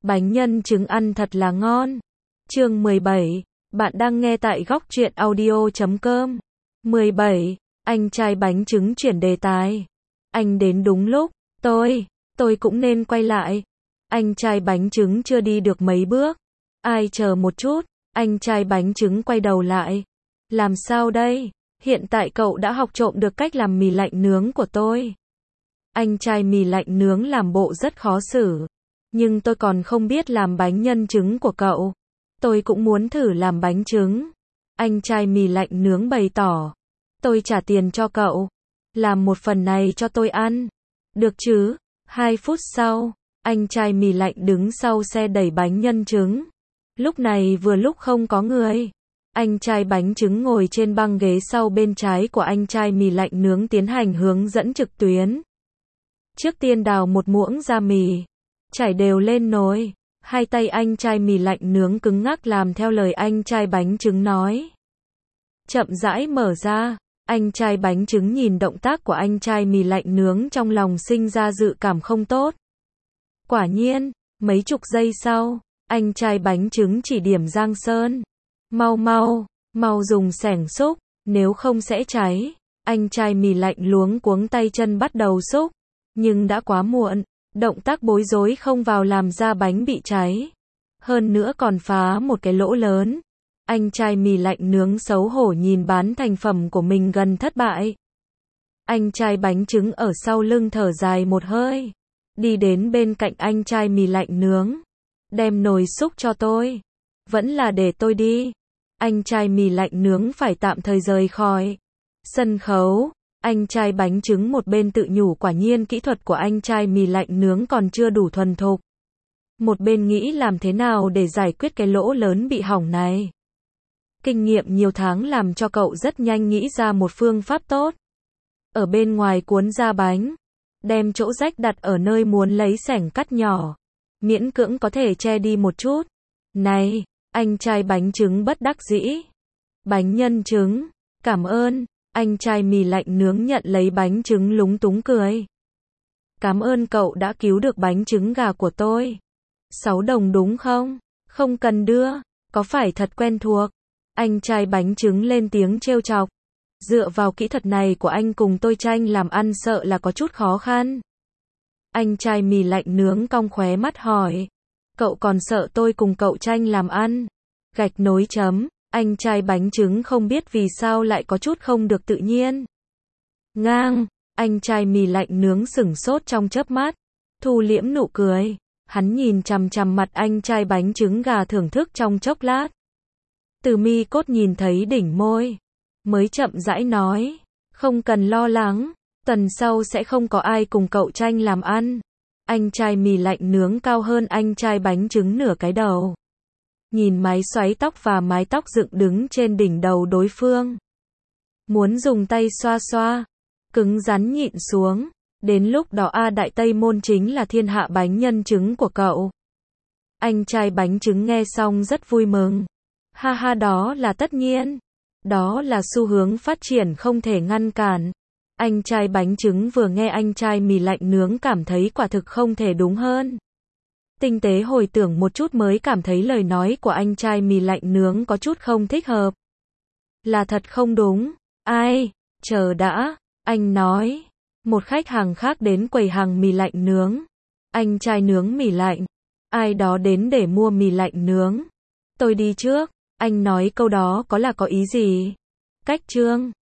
Bánh nhân trứng ăn thật là ngon. Chương 17. Bạn đang nghe tại góc truyện audio.com. 17. Anh trai bánh trứng chuyển đề tài. Anh đến đúng lúc. Tôi cũng nên quay lại. Anh trai bánh trứng chưa đi được mấy bước. Ai chờ một chút. Anh trai bánh trứng quay đầu lại. Làm sao đây? Hiện tại cậu đã học trộm được cách làm mì lạnh nướng của tôi. Anh trai mì lạnh nướng làm bộ rất khó xử. Nhưng tôi còn không biết làm bánh nhân trứng của cậu. Tôi cũng muốn thử làm bánh trứng. Anh trai mì lạnh nướng bày tỏ. Tôi trả tiền cho cậu. Làm một phần này cho tôi ăn. Được chứ? 2 phút sau, anh trai mì lạnh đứng sau xe đẩy bánh nhân trứng. Lúc này vừa lúc không có người. Anh trai bánh trứng ngồi trên băng ghế sau bên trái của anh trai mì lạnh nướng tiến hành hướng dẫn trực tuyến. Trước tiên đào một muỗng ra mì. Chảy đều lên nồi. Hai tay anh trai mì lạnh nướng cứng ngắc làm theo lời anh trai bánh trứng nói. Chậm rãi mở ra. Anh trai bánh trứng nhìn động tác của anh trai mì lạnh nướng trong lòng sinh ra dự cảm không tốt. Quả nhiên, mấy chục giây sau, anh trai bánh trứng chỉ điểm Giang Sơn. Mau dùng xẻng xúc, nếu không sẽ cháy. Anh trai mì lạnh luống cuống tay chân bắt đầu xúc. Nhưng đã quá muộn, động tác bối rối không vào làm ra bánh bị cháy. Hơn nữa còn phá một cái lỗ lớn. Anh trai mì lạnh nướng xấu hổ nhìn bán thành phẩm của mình gần thất bại. Anh trai bánh trứng ở sau lưng thở dài một hơi. Đi đến bên cạnh anh trai mì lạnh nướng. Đem nồi xúc cho tôi. Vẫn là để tôi đi. Anh trai mì lạnh nướng phải tạm thời rời khỏi sân khấu. Anh trai bánh trứng một bên tự nhủ quả nhiên kỹ thuật của anh trai mì lạnh nướng còn chưa đủ thuần thục. Một bên nghĩ làm thế nào để giải quyết cái lỗ lớn bị hỏng này. Kinh nghiệm nhiều tháng làm cho cậu rất nhanh nghĩ ra một phương pháp tốt. Ở bên ngoài cuốn ra bánh. Đem chỗ rách đặt ở nơi muốn lấy xẻng cắt nhỏ. Miễn cưỡng có thể che đi một chút. Này, anh trai bánh trứng bất đắc dĩ. Bánh nhân trứng. Cảm ơn. Anh trai mì lạnh nướng nhận lấy bánh trứng lúng túng cười. Cảm ơn cậu đã cứu được bánh trứng gà của tôi. 6 đồng đúng không? Không cần đưa. Có phải thật quen thuộc? Anh trai bánh trứng lên tiếng trêu chọc. Dựa vào kỹ thuật này của anh cùng tôi tranh làm ăn sợ là có chút khó khăn. Anh trai mì lạnh nướng cong khóe mắt hỏi. Cậu còn sợ tôi cùng cậu tranh làm ăn? Gạch nối chấm. Anh trai bánh trứng không biết vì sao lại có chút không được tự nhiên. Ngang. Anh trai mì lạnh nướng sửng sốt trong chớp mắt. Thu liễm nụ cười. Hắn nhìn chằm chằm mặt anh trai bánh trứng gà thưởng thức trong chốc lát. Từ mi cốt nhìn thấy đỉnh môi. Mới chậm rãi nói. Không cần lo lắng. Tuần sau sẽ không có ai cùng cậu tranh làm ăn. Anh trai mì lạnh nướng cao hơn anh trai bánh trứng nửa cái đầu. Nhìn mái xoáy tóc và mái tóc dựng đứng trên đỉnh đầu đối phương. Muốn dùng tay xoa xoa. Cứng rắn nhịn xuống. Đến lúc đó Đại Tây Môn chính là thiên hạ bánh nhân trứng của cậu. Anh trai bánh trứng nghe xong rất vui mừng. Ha ha, đó là tất nhiên. Đó là xu hướng phát triển không thể ngăn cản. Anh trai bánh trứng vừa nghe anh trai mì lạnh nướng cảm thấy quả thực không thể đúng hơn. Tinh tế hồi tưởng một chút mới cảm thấy lời nói của anh trai mì lạnh nướng có chút không thích hợp. Là thật không đúng. Ai? Chờ đã. Anh nói. Một khách hàng khác đến quầy hàng mì lạnh nướng. Anh trai nướng mì lạnh. Ai đó đến để mua mì lạnh nướng. Tôi đi trước. Anh nói câu đó có ý gì? Cách trương.